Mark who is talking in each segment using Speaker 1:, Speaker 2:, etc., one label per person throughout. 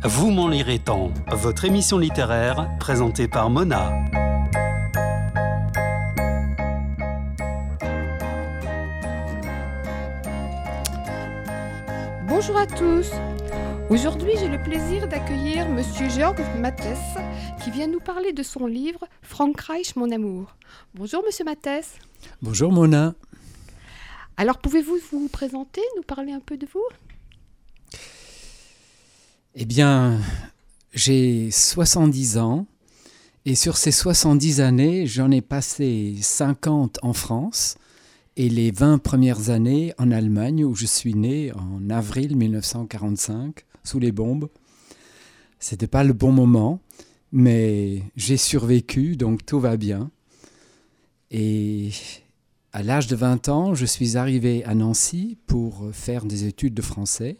Speaker 1: Vous m'en lirez tant, votre émission littéraire présentée par Mona.
Speaker 2: Bonjour à tous. Aujourd'hui, j'ai le plaisir d'accueillir Monsieur Georges Mathès qui vient nous parler de son livre « Frankreich, mon amour ». Bonjour Monsieur Mathès.
Speaker 3: Bonjour Mona.
Speaker 2: Alors, pouvez-vous vous présenter, nous parler un peu de vous ?
Speaker 3: Eh bien, j'ai 70 ans et sur ces 70 années, j'en ai passé 50 en France et les 20 premières années en Allemagne où je suis né en avril 1945 sous les bombes. C'était pas le bon moment, mais j'ai survécu, donc tout va bien. Et à l'âge de 20 ans, je suis arrivé à Nancy pour faire des études de français.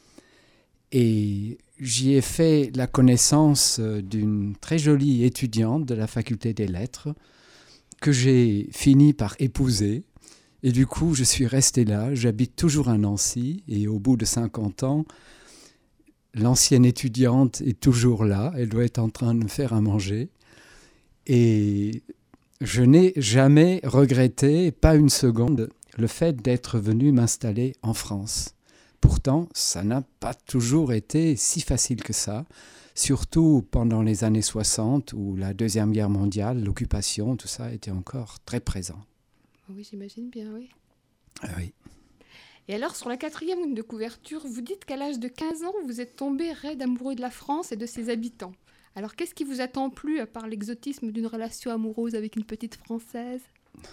Speaker 3: Et j'y ai fait la connaissance d'une très jolie étudiante de la faculté des lettres que j'ai fini par épouser. Et du coup, je suis resté là. J'habite toujours à Nancy et au bout de 50 ans, l'ancienne étudiante est toujours là. Elle doit être en train de me faire à manger. Et je n'ai jamais regretté, pas une seconde, le fait d'être venu m'installer en France. Pourtant, ça n'a pas toujours été si facile que ça, surtout pendant les années 60 où la Deuxième Guerre mondiale, l'occupation, tout ça était encore très présent.
Speaker 2: Oui, j'imagine bien, oui.
Speaker 3: Ah oui.
Speaker 2: Et alors, sur la 4e ligne de couverture, vous dites qu'à l'âge de 15 ans, vous êtes tombé raide amoureux de la France et de ses habitants. Alors, qu'est-ce qui vous a tant plu, à part l'exotisme d'une relation amoureuse avec une petite Française ?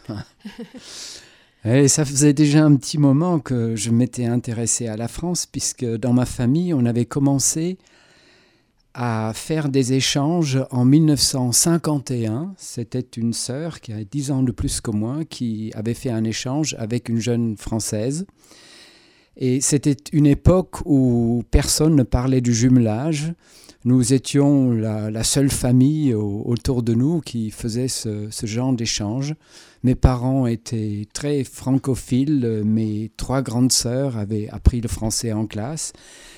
Speaker 3: Et ça faisait déjà un petit moment que je m'étais intéressé à la France, puisque dans ma famille, on avait commencé à faire des échanges en 1951. C'était une sœur qui a 10 ans de plus que moi, qui avait fait un échange avec une jeune Française. Et c'était une époque où personne ne parlait du jumelage. Nous étions la seule famille autour de nous qui faisait ce genre d'échange. Mes parents étaient très francophiles. Mes 3 grandes sœurs avaient appris le français en classe.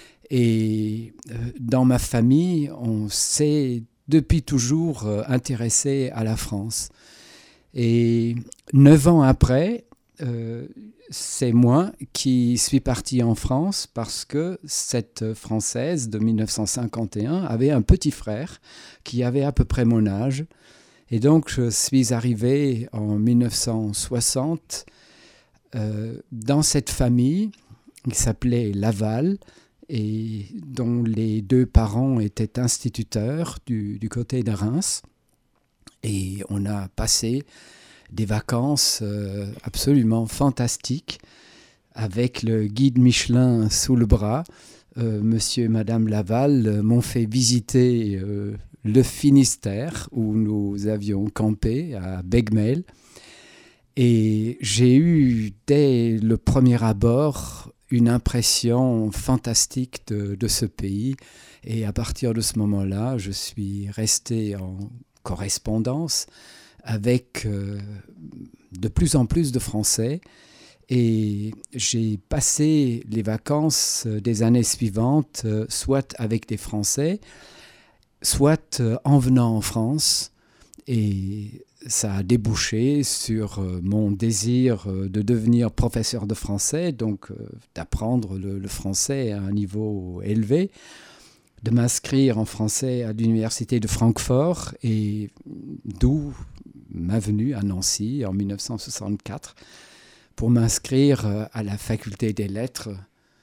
Speaker 3: Et dans ma famille, on s'est depuis toujours intéressé à la France. Et 9 ans après, c'est moi qui suis parti en France parce que cette Française de 1951 avait un petit frère qui avait à peu près mon âge. Et donc, je suis arrivé en 1960 dans cette famille qui s'appelait Laval et dont les 2 parents étaient instituteurs du côté de Reims. Et on a passé des vacances absolument fantastiques avec le guide Michelin sous le bras. Monsieur et Madame Laval m'ont fait visiter le Finistère où nous avions campé à Begmel. Et j'ai eu dès le premier abord une impression fantastique de ce pays. Et à partir de ce moment-là, je suis resté en correspondance avec de plus en plus de Français. Et j'ai passé les vacances des années suivantes, soit avec des Français, soit en venant en France. Et ça a débouché sur mon désir de devenir professeur de français, donc d'apprendre le français à un niveau élevé, de m'inscrire en français à l'université de Francfort, et d'où ma venue à Nancy en 1964 pour m'inscrire à la faculté des lettres,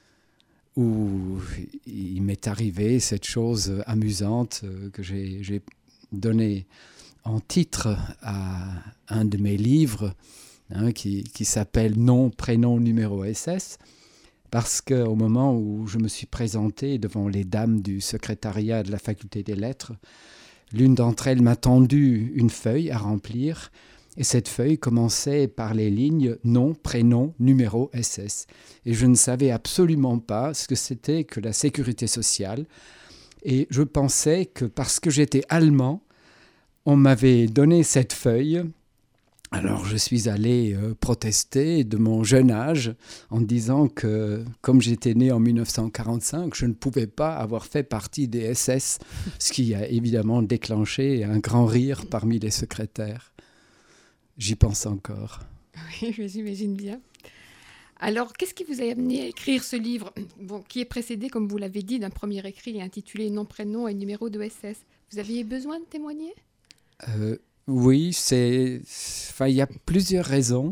Speaker 3: où il m'est arrivé cette chose amusante que j'ai donnée en titre à un de mes livres qui s'appelle « Nom, prénom, numéro SS », parce qu'au moment où je me suis présenté devant les dames du secrétariat de la faculté des lettres, l'une d'entre elles m'a tendu une feuille à remplir, et cette feuille commençait par les lignes « Nom, prénom, numéro SS ». Et je ne savais absolument pas ce que c'était que la sécurité sociale, et je pensais que parce que j'étais allemand, on m'avait donné cette feuille Alors je suis allé protester de mon jeune âge en disant que comme j'étais né en 1945, je ne pouvais pas avoir fait partie des SS, ce qui a évidemment déclenché un grand rire parmi les secrétaires. J'y pense encore.
Speaker 2: Oui, j'imagine bien. Alors, qu'est-ce qui vous a amené à écrire ce livre, qui est précédé, comme vous l'avez dit, d'un premier écrit intitulé Nom, prénom et numéro de SS? Vous aviez besoin de témoigner?
Speaker 3: Oui, il y a plusieurs raisons.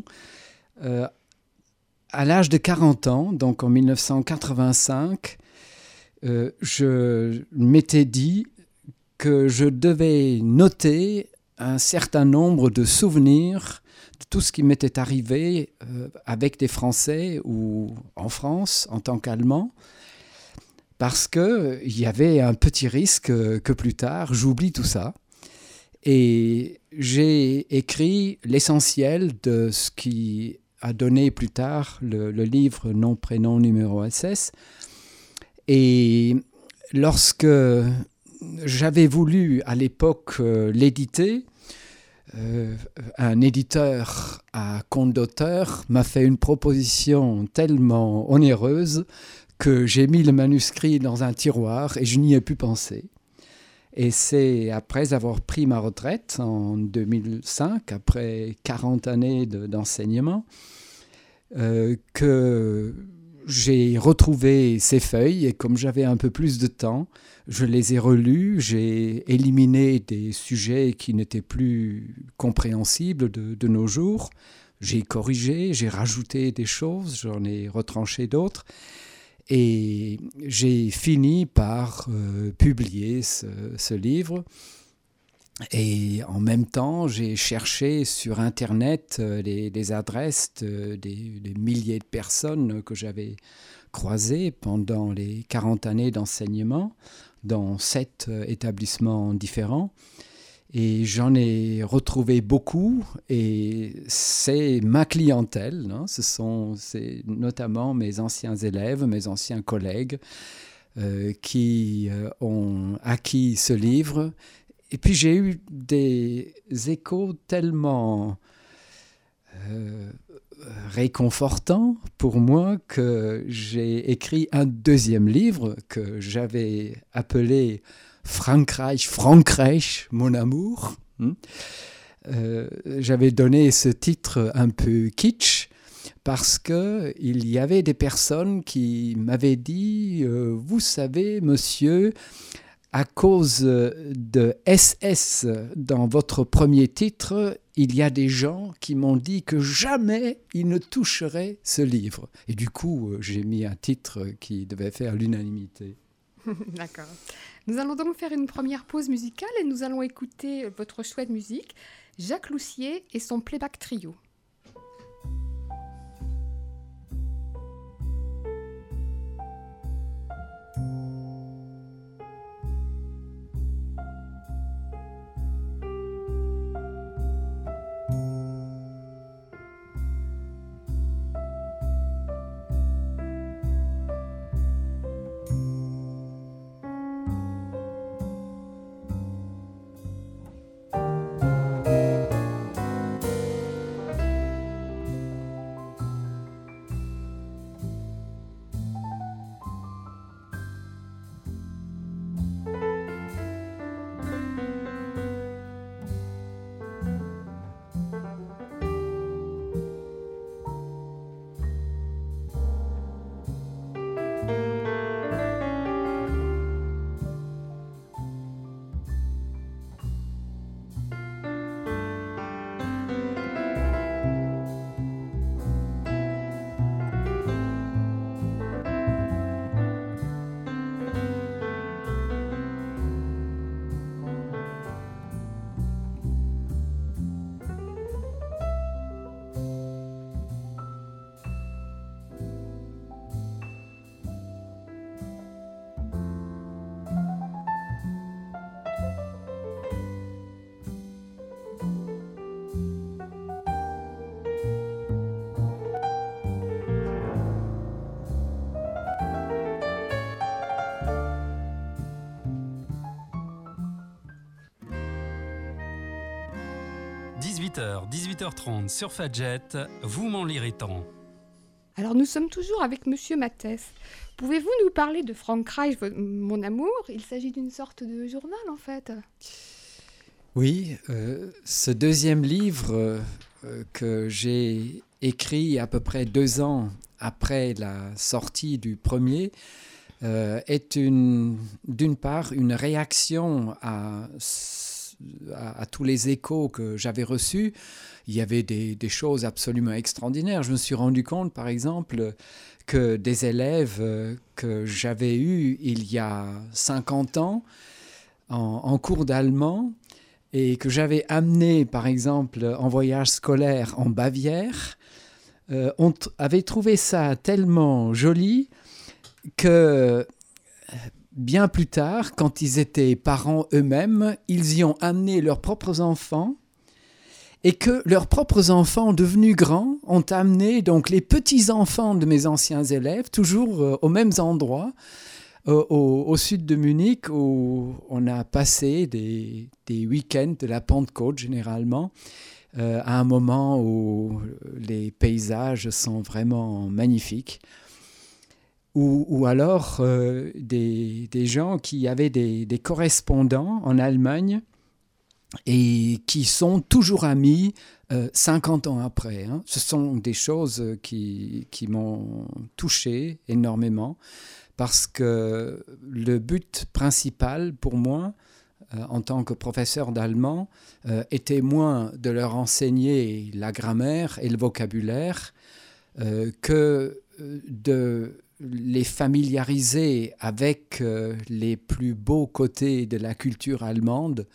Speaker 3: À l'âge de 40 ans, donc en 1985, je m'étais dit que je devais noter un certain nombre de souvenirs de tout ce qui m'était arrivé avec des Français ou en France en tant qu'Allemand, parce qu'il y avait un petit risque que plus tard, j'oublie tout ça. Et j'ai écrit l'essentiel de ce qui a donné plus tard le livre Nom, prénom, numéro SS. Et lorsque j'avais voulu à l'époque l'éditer, un éditeur à compte d'auteur m'a fait une proposition tellement onéreuse que j'ai mis le manuscrit dans un tiroir et je n'y ai plus pensé. Et c'est après avoir pris ma retraite en 2005, après 40 années d'enseignement, que j'ai retrouvé ces feuilles et comme j'avais un peu plus de temps, je les ai relus, j'ai éliminé des sujets qui n'étaient plus compréhensibles de nos jours, j'ai corrigé, j'ai rajouté des choses, j'en ai retranché d'autres. Et j'ai fini par publier ce livre. Et en même temps, j'ai cherché sur Internet les adresses des milliers de personnes que j'avais croisées pendant les 40 années d'enseignement dans 7 établissements différents. Et j'en ai retrouvé beaucoup et c'est ma clientèle, hein. C'est notamment mes anciens élèves, mes anciens collègues qui ont acquis ce livre. Et puis j'ai eu des échos tellement réconfortants pour moi que j'ai écrit un deuxième livre que j'avais appelé Frankreich, mon amour. J'avais donné ce titre un peu kitsch parce qu'il y avait des personnes qui m'avaient dit vous savez, monsieur, à cause de SS dans votre premier titre, il y a des gens qui m'ont dit que jamais ils ne toucheraient ce livre. Et du coup, j'ai mis un titre qui devait faire l'unanimité.
Speaker 2: D'accord. Nous allons donc faire une première pause musicale et nous allons écouter votre choix de musique, Jacques Loussier et son Playback Trio.
Speaker 1: 18h, 18h30 sur Fadjet, vous m'en lirez tant.
Speaker 2: Alors nous sommes toujours avec Monsieur Mathès. Pouvez-vous nous parler de Frank Reich, Mon amour? Il s'agit d'une sorte de journal en fait.
Speaker 3: Oui, ce deuxième livre que j'ai écrit à peu près 2 ans après la sortie du premier est d'une part une réaction à tous les échos que j'avais reçus. Il y avait des choses absolument extraordinaires. Je me suis rendu compte, par exemple, que des élèves que j'avais eus il y a 50 ans en cours d'allemand et que j'avais amenés, par exemple, en voyage scolaire en Bavière, avaient trouvé ça tellement joli que bien plus tard, quand ils étaient parents eux-mêmes, ils y ont amené leurs propres enfants et que leurs propres enfants, devenus grands, ont amené donc les petits-enfants de mes anciens élèves, toujours aux mêmes endroits, au sud de Munich, où on a passé des week-ends de la Pentecôte généralement, à un moment où les paysages sont vraiment magnifiques. Ou alors des gens qui avaient des correspondants en Allemagne et qui sont toujours amis 50 ans après. Hein. Ce sont des choses qui m'ont touché énormément parce que le but principal pour moi, en tant que professeur d'allemand, était moins de leur enseigner la grammaire et le vocabulaire que de les familiariser avec les plus beaux côtés de la culture allemande,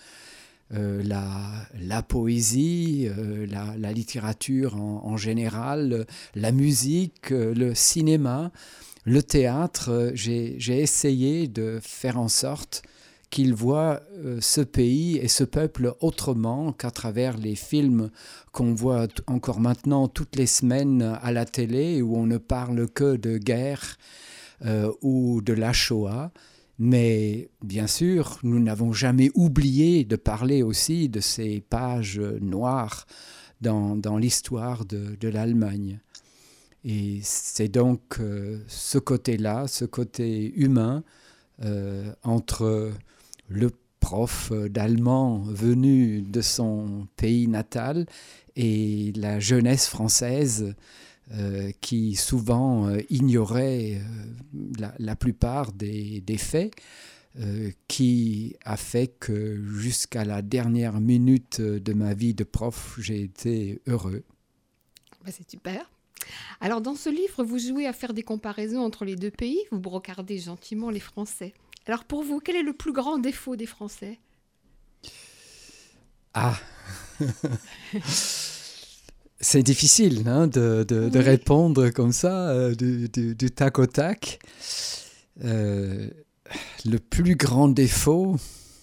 Speaker 3: la poésie, la littérature en général, la musique, le cinéma, le théâtre. J'ai essayé de faire en sorte qu'ils voient ce pays et ce peuple autrement qu'à travers les films qu'on voit encore maintenant toutes les semaines à la télé, où on ne parle que de guerre ou de la Shoah. Mais bien sûr, nous n'avons jamais oublié de parler aussi de ces pages noires dans l'histoire de l'Allemagne. Et c'est donc ce côté-là, ce côté humain, entre le prof d'allemand venu de son pays natal et la jeunesse française qui souvent ignorait la plupart des faits, qui a fait que jusqu'à la dernière minute de ma vie de prof, j'ai été heureux.
Speaker 2: C'est super. Alors dans ce livre, vous jouez à faire des comparaisons entre les deux pays, vous brocardez gentiment les Français. Alors pour vous, quel est le plus grand défaut des Français?
Speaker 3: Ah c'est difficile de répondre comme ça, du tac au tac. Le plus grand défaut...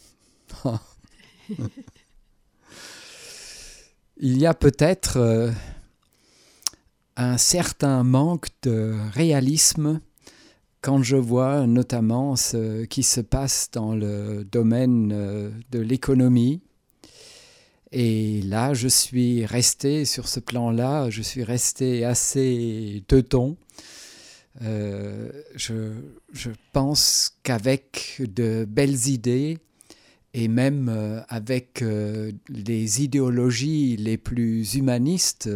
Speaker 3: Il y a peut-être un certain manque de réalisme quand je vois notamment ce qui se passe dans le domaine de l'économie. Et là, je suis resté sur ce plan-là, je suis resté assez teuton. Je pense qu'avec de belles idées et même avec les idéologies les plus humanistes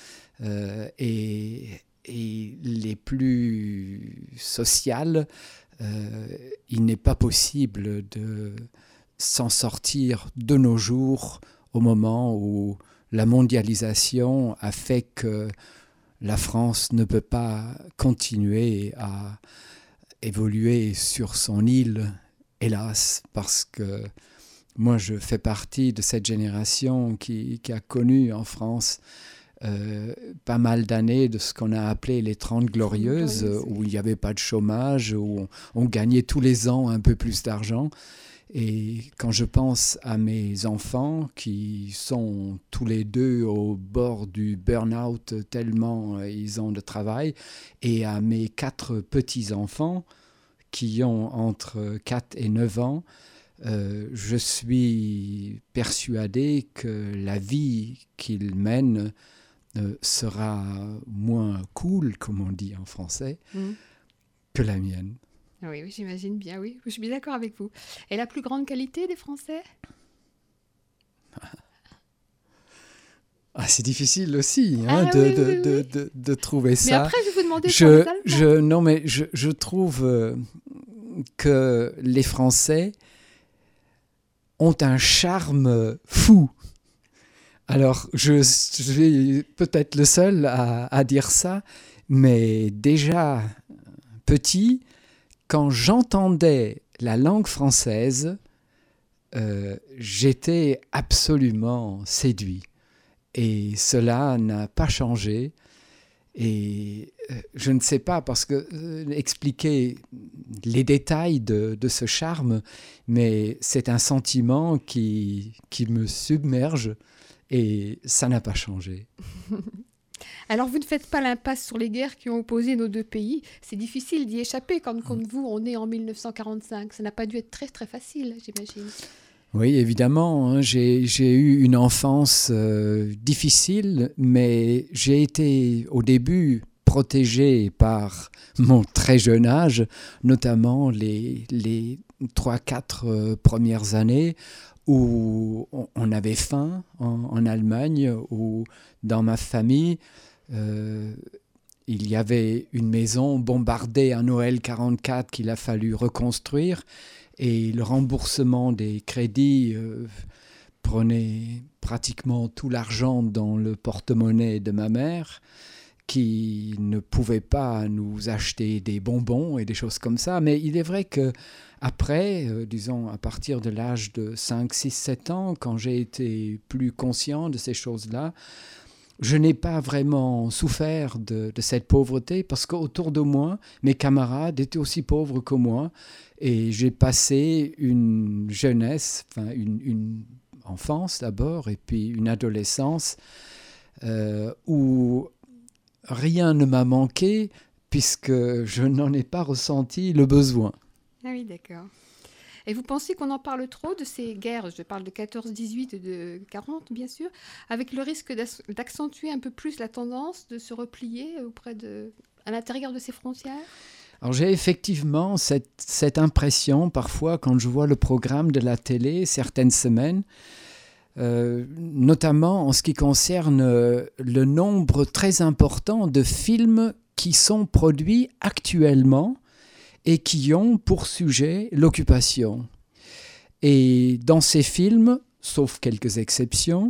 Speaker 3: et les plus sociales, il n'est pas possible de s'en sortir de nos jours au moment où la mondialisation a fait que la France ne peut pas continuer à évoluer sur son île, hélas, parce que moi je fais partie de cette génération qui a connu en France pas mal d'années de ce qu'on a appelé les 30 glorieuses, où il n'y avait pas de chômage, où on gagnait tous les ans un peu plus d'argent. Et quand je pense à mes enfants qui sont tous les deux au bord du burn-out tellement ils ont de travail, et à mes 4 petits-enfants qui ont entre 4 et 9 ans, Je suis persuadé que la vie qu'il mène sera moins cool, comme on dit en français, que la mienne.
Speaker 2: Oui, oui, j'imagine bien, oui. Je suis bien d'accord avec vous. Et la plus grande qualité des Français ?
Speaker 3: C'est difficile aussi
Speaker 2: oui.
Speaker 3: de trouver ça.
Speaker 2: Mais après, je vais vous demander pour les Allemands.
Speaker 3: Je trouve que les Français ont un charme fou. Alors, je suis peut-être le seul à dire ça, mais déjà petit, quand j'entendais la langue française, j'étais absolument séduit. Et cela n'a pas changé. Et je ne sais pas, parce que expliquer les détails de ce charme, mais c'est un sentiment qui me submerge et ça n'a pas changé.
Speaker 2: Alors, vous ne faites pas l'impasse sur les guerres qui ont opposé nos deux pays. C'est difficile d'y échapper quand, comme vous, on est en 1945. Ça n'a pas dû être très, très facile, j'imagine.
Speaker 3: Oui, évidemment, j'ai eu une enfance difficile, mais j'ai été au début protégé par mon très jeune âge, notamment les 3-4 premières années où on avait faim en Allemagne, où dans ma famille, il y avait une maison bombardée à Noël 1944 qu'il a fallu reconstruire. Et le remboursement des crédits prenait pratiquement tout l'argent dans le porte-monnaie de ma mère, qui ne pouvait pas nous acheter des bonbons et des choses comme ça. Mais il est vrai qu'après, disons à partir de l'âge de 5, 6, 7 ans, quand j'ai été plus conscient de ces choses-là, je n'ai pas vraiment souffert de cette pauvreté parce qu'autour de moi, mes camarades étaient aussi pauvres que moi et j'ai passé une jeunesse, une enfance d'abord et puis une adolescence où rien ne m'a manqué puisque je n'en ai pas ressenti le besoin.
Speaker 2: Ah oui, d'accord. Et vous pensez qu'on en parle trop de ces guerres, je parle de 14-18 et de 40 bien sûr, avec le risque d'accentuer un peu plus la tendance de se replier à l'intérieur de ces frontières ?
Speaker 3: Alors j'ai effectivement cette impression parfois quand je vois le programme de la télé certaines semaines, notamment en ce qui concerne le nombre très important de films qui sont produits actuellement et qui ont pour sujet l'occupation. Et dans ces films, sauf quelques exceptions,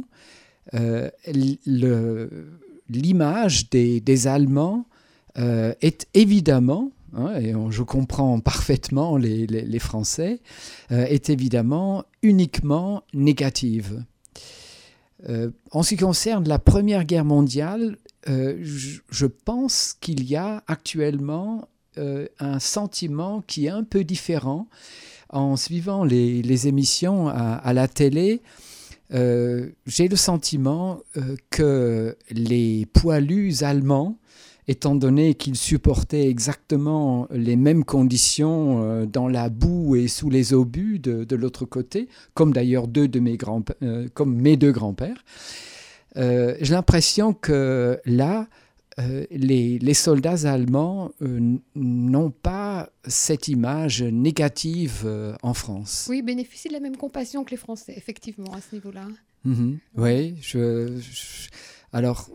Speaker 3: l'image des Allemands est évidemment, et je comprends parfaitement les Français, est évidemment uniquement négative. En ce qui concerne la Première Guerre mondiale, je pense qu'il y a actuellement un sentiment qui est un peu différent. En suivant les émissions à la télé, j'ai le sentiment que les poilus allemands, étant donné qu'ils supportaient exactement les mêmes conditions dans la boue et sous les obus de l'autre côté, comme d'ailleurs comme mes deux grands-pères, j'ai l'impression que là, les soldats allemands n'ont pas cette image négative en France.
Speaker 2: Oui, ils bénéficient de la même compassion que les Français, effectivement, à ce niveau-là.
Speaker 3: Oui, alors,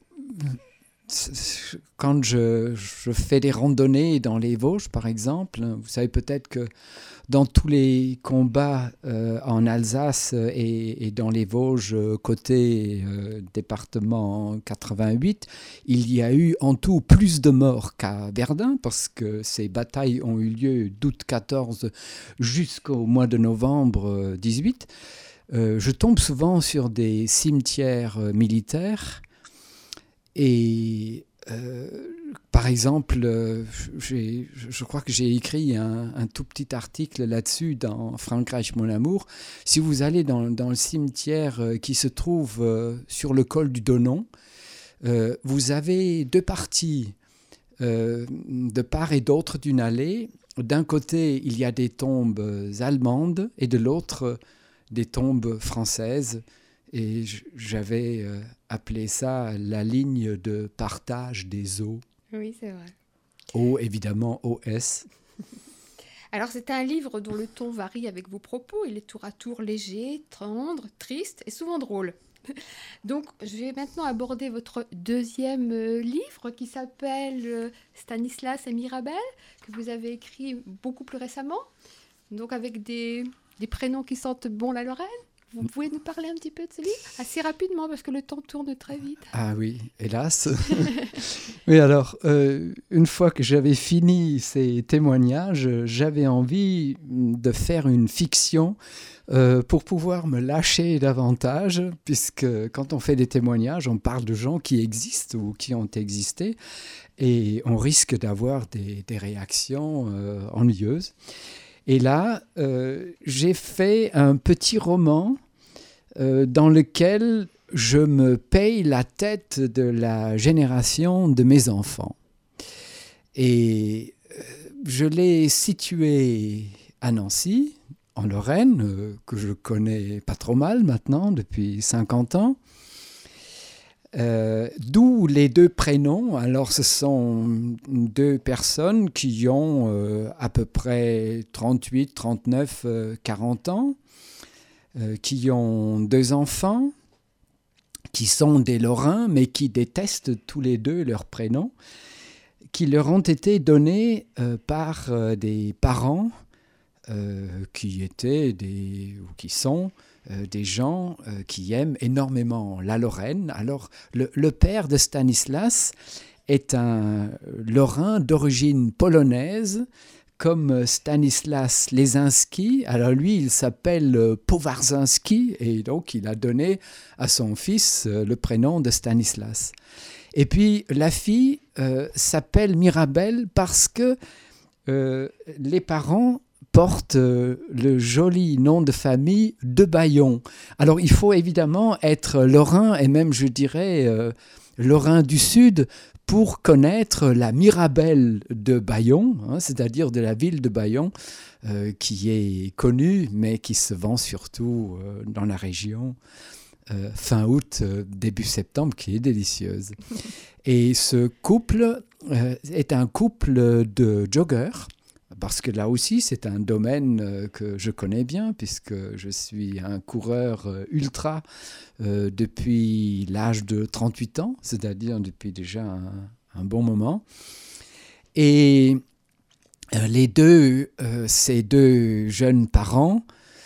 Speaker 3: quand je fais des randonnées dans les Vosges, par exemple, vous savez peut-être que dans tous les combats en Alsace et dans les Vosges côté département 88, il y a eu en tout plus de morts qu'à Verdun parce que ces batailles ont eu lieu d'août 14 jusqu'au mois de novembre 18. Je tombe souvent sur des cimetières militaires et par exemple, je crois que j'ai écrit un tout petit article là-dessus dans Frankreich, mon amour. Si vous allez dans le cimetière qui se trouve sur le col du Donon, vous avez deux parties de part et d'autre d'une allée d'un côté, il y a des tombes allemandes et de l'autre, des tombes françaises. Et j'avais appelé ça la ligne de partage des eaux.
Speaker 2: Oui, c'est vrai.
Speaker 3: O, évidemment, OS.
Speaker 2: Alors, c'est un livre dont le ton varie avec vos propos. Il est tour à tour léger, tendre, triste et souvent drôle. Donc, je vais maintenant aborder votre deuxième livre qui s'appelle Stanislas et Mirabel, que vous avez écrit beaucoup plus récemment. Donc, avec des prénoms qui sentent bon la Lorraine. Vous pouvez nous parler un petit peu de ce livre assez rapidement parce que le temps tourne très vite.
Speaker 3: Ah oui, hélas. Oui, alors, une fois que j'avais fini ces témoignages, j'avais envie de faire une fiction pour pouvoir me lâcher davantage, puisque quand on fait des témoignages, on parle de gens qui existent ou qui ont existé, et on risque d'avoir des réactions ennuyeuses. Et là, j'ai fait un petit roman dans lequel je me paye la tête de la génération de mes enfants. Et je l'ai situé à Nancy, en Lorraine, que je connais pas trop mal maintenant, depuis 50 ans. D'où les deux prénoms. Alors, ce sont deux personnes qui ont à peu près 38, 39, 40 ans, qui ont deux enfants, qui sont des Lorrains, mais qui détestent tous les deux leurs prénoms, qui leur ont été donnés par des parents qui étaient ou qui sont des gens qui aiment énormément la Lorraine. Alors, le père de Stanislas est un Lorrain d'origine polonaise, comme Stanislas Lesinski. Alors lui, il s'appelle Powarzinski, et donc il a donné à son fils le prénom de Stanislas. Et puis, la fille s'appelle Mirabel parce que les parents porte le joli nom de famille de Bayon. Alors, il faut évidemment être lorrain, et même, je dirais, lorrain du Sud, pour connaître la Mirabel de Bayon, c'est-à-dire de la ville de Bayon, qui est connue, mais qui se vend surtout dans la région, fin août, début septembre, qui est délicieuse. Et ce couple est un couple de joggeurs, parce que là aussi, c'est un domaine que je connais bien, puisque je suis un coureur ultra depuis l'âge de 38 ans, c'est-à-dire depuis déjà un bon moment. Et ces deux jeunes parents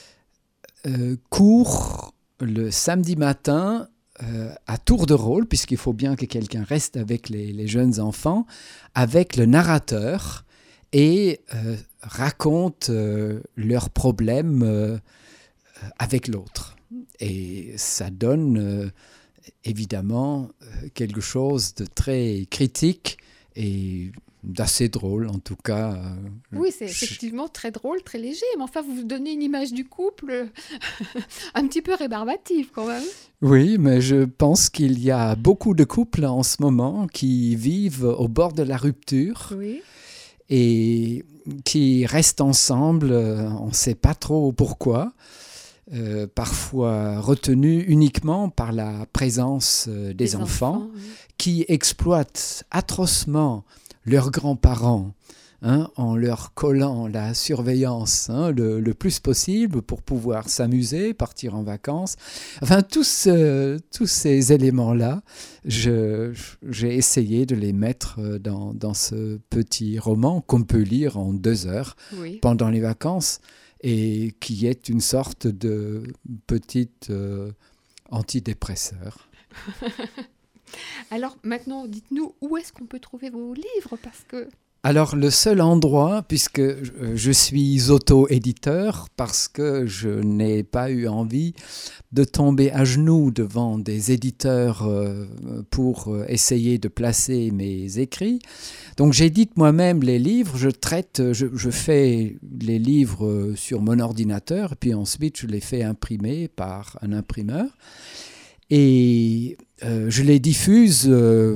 Speaker 3: courent le samedi matin à tour de rôle, puisqu'il faut bien que quelqu'un reste avec les jeunes enfants, avec le narrateur, et racontent leurs problèmes avec l'autre. Et ça donne évidemment quelque chose de très critique et d'assez drôle, en tout cas.
Speaker 2: Oui, c'est effectivement très drôle, très léger, mais enfin, vous donnez une image du couple un petit peu rébarbative quand même.
Speaker 3: Oui, mais je pense qu'il y a beaucoup de couples en ce moment qui vivent au bord de la rupture.
Speaker 2: Oui.
Speaker 3: Et qui restent ensemble, on ne sait pas trop pourquoi, parfois retenus uniquement par la présence des enfants oui. Qui exploitent atrocement leurs grands-parents en leur collant la surveillance le plus possible pour pouvoir s'amuser, partir en vacances. Enfin, tous ces éléments-là, j'ai essayé de les mettre dans ce petit roman qu'on peut lire en 2 heures oui. Pendant les vacances et qui est une sorte de petit antidépresseur.
Speaker 2: Alors maintenant, dites-nous, où est-ce qu'on peut trouver vos livres parce que...
Speaker 3: Alors, le seul endroit, puisque je suis auto-éditeur, parce que je n'ai pas eu envie de tomber à genoux devant des éditeurs pour essayer de placer mes écrits. Donc, j'édite moi-même les livres, je fais les livres sur mon ordinateur, puis ensuite je les fais imprimer par un imprimeur. Et je les diffuse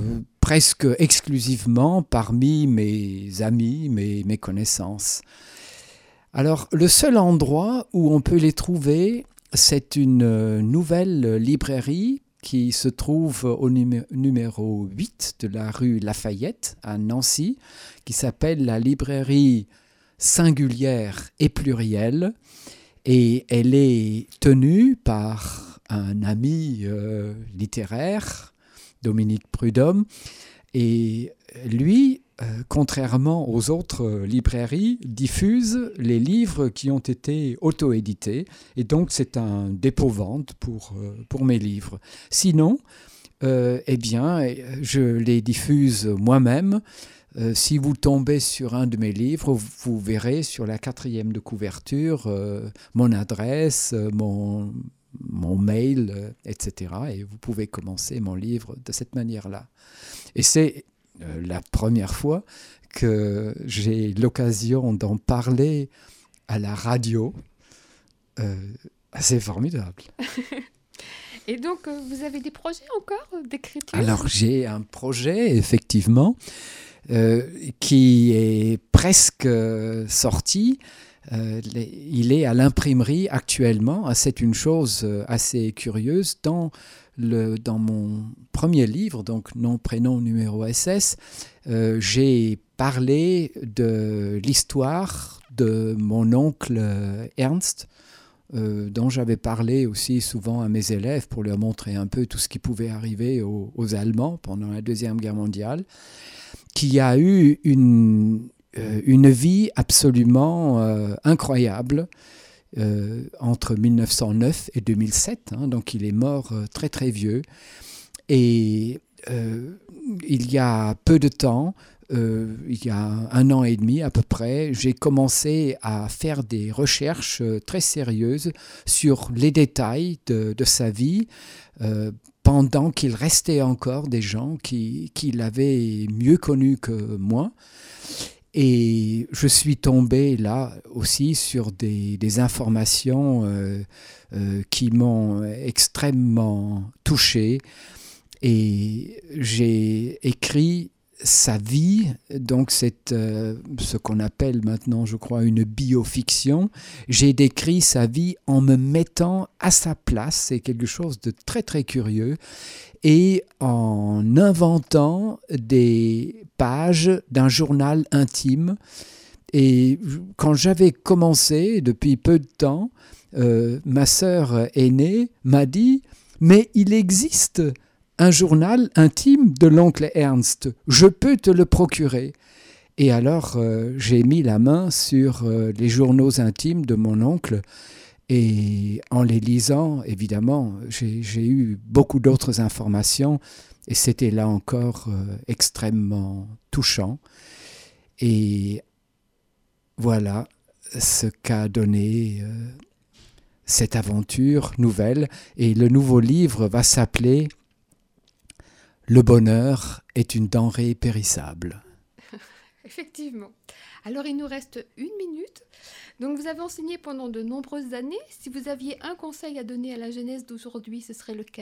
Speaker 3: presque exclusivement parmi mes amis, mes connaissances. Alors, le seul endroit où on peut les trouver, c'est une nouvelle librairie qui se trouve au numéro 8 de la rue Lafayette à Nancy, qui s'appelle la librairie singulière et plurielle, et elle est tenue par un ami littéraire, Dominique Prudhomme, et lui, contrairement aux autres librairies, diffuse les livres qui ont été auto-édités, et donc c'est un dépôt-vente pour mes livres. Sinon, je les diffuse moi-même. Si vous tombez sur un de mes livres, vous verrez sur la 4e de couverture mon adresse, mon mail, etc. Et vous pouvez commencer mon livre de cette manière-là. Et c'est la première fois que j'ai l'occasion d'en parler à la radio. C'est formidable.
Speaker 2: Et donc, vous avez des projets encore d'écriture ?
Speaker 3: Alors, j'ai un projet, effectivement, qui est presque sorti. Il est à l'imprimerie actuellement. C'est une chose assez curieuse. Dans mon premier livre, donc Nom, Prénom, Numéro SS, j'ai parlé de l'histoire de mon oncle Ernst, dont j'avais parlé aussi souvent à mes élèves pour leur montrer un peu tout ce qui pouvait arriver aux Allemands pendant la Deuxième Guerre mondiale, qui a eu une vie absolument incroyable entre 1909 et 2007. Donc il est mort très très vieux. Et il y a peu de temps, il y a 1 an et demi à peu près, j'ai commencé à faire des recherches très sérieuses sur les détails de sa vie, pendant qu'il restait encore des gens qui l'avaient mieux connu que moi. Et je suis tombé là aussi sur des informations qui m'ont extrêmement touché. Et j'ai écrit sa vie, donc c'est ce qu'on appelle maintenant, je crois, une biofiction. J'ai décrit sa vie en me mettant à sa place, c'est quelque chose de très très curieux, et en inventant des pages d'un journal intime. Et quand j'avais commencé, depuis peu de temps, ma sœur aînée m'a dit « Mais il existe un journal intime de l'oncle Ernst, je peux te le procurer ». Et alors, j'ai mis la main sur les journaux intimes de mon oncle, et en les lisant, évidemment, j'ai eu beaucoup d'autres informations, et c'était là encore extrêmement touchant. Et voilà ce qu'a donné cette aventure nouvelle. Et le nouveau livre va s'appeler « Le bonheur est une denrée périssable ».
Speaker 2: Effectivement. Alors, il nous reste 1 minute. Donc, vous avez enseigné pendant de nombreuses années. Si vous aviez un conseil à donner à la jeunesse d'aujourd'hui, ce serait lequel ?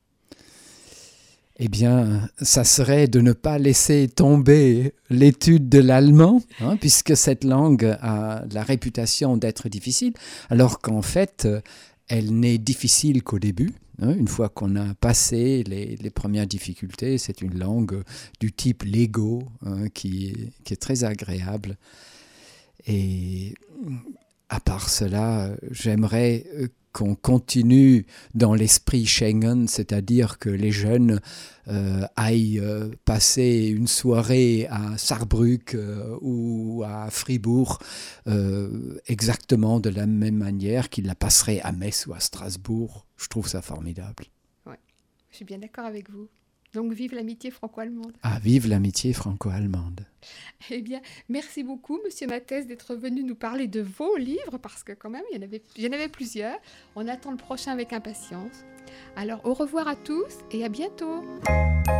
Speaker 3: Eh bien, ça serait de ne pas laisser tomber l'étude de l'allemand, puisque cette langue a la réputation d'être difficile, alors qu'en fait, elle n'est difficile qu'au début. Une fois qu'on a passé les premières difficultés, c'est une langue du type Lego qui est très agréable. Et à part cela, j'aimerais qu'on continue dans l'esprit Schengen, c'est-à-dire que les jeunes aillent passer une soirée à Saarbrück ou à Fribourg exactement de la même manière qu'ils la passeraient à Metz ou à Strasbourg. Je trouve ça formidable.
Speaker 2: Oui, je suis bien d'accord avec vous. Donc, vive l'amitié franco-allemande.
Speaker 3: Ah, vive l'amitié franco-allemande.
Speaker 2: Eh bien, merci beaucoup, Monsieur Mathès, d'être venu nous parler de vos livres, parce que quand même, il y en avait plusieurs. On attend le prochain avec impatience. Alors, au revoir à tous et à bientôt.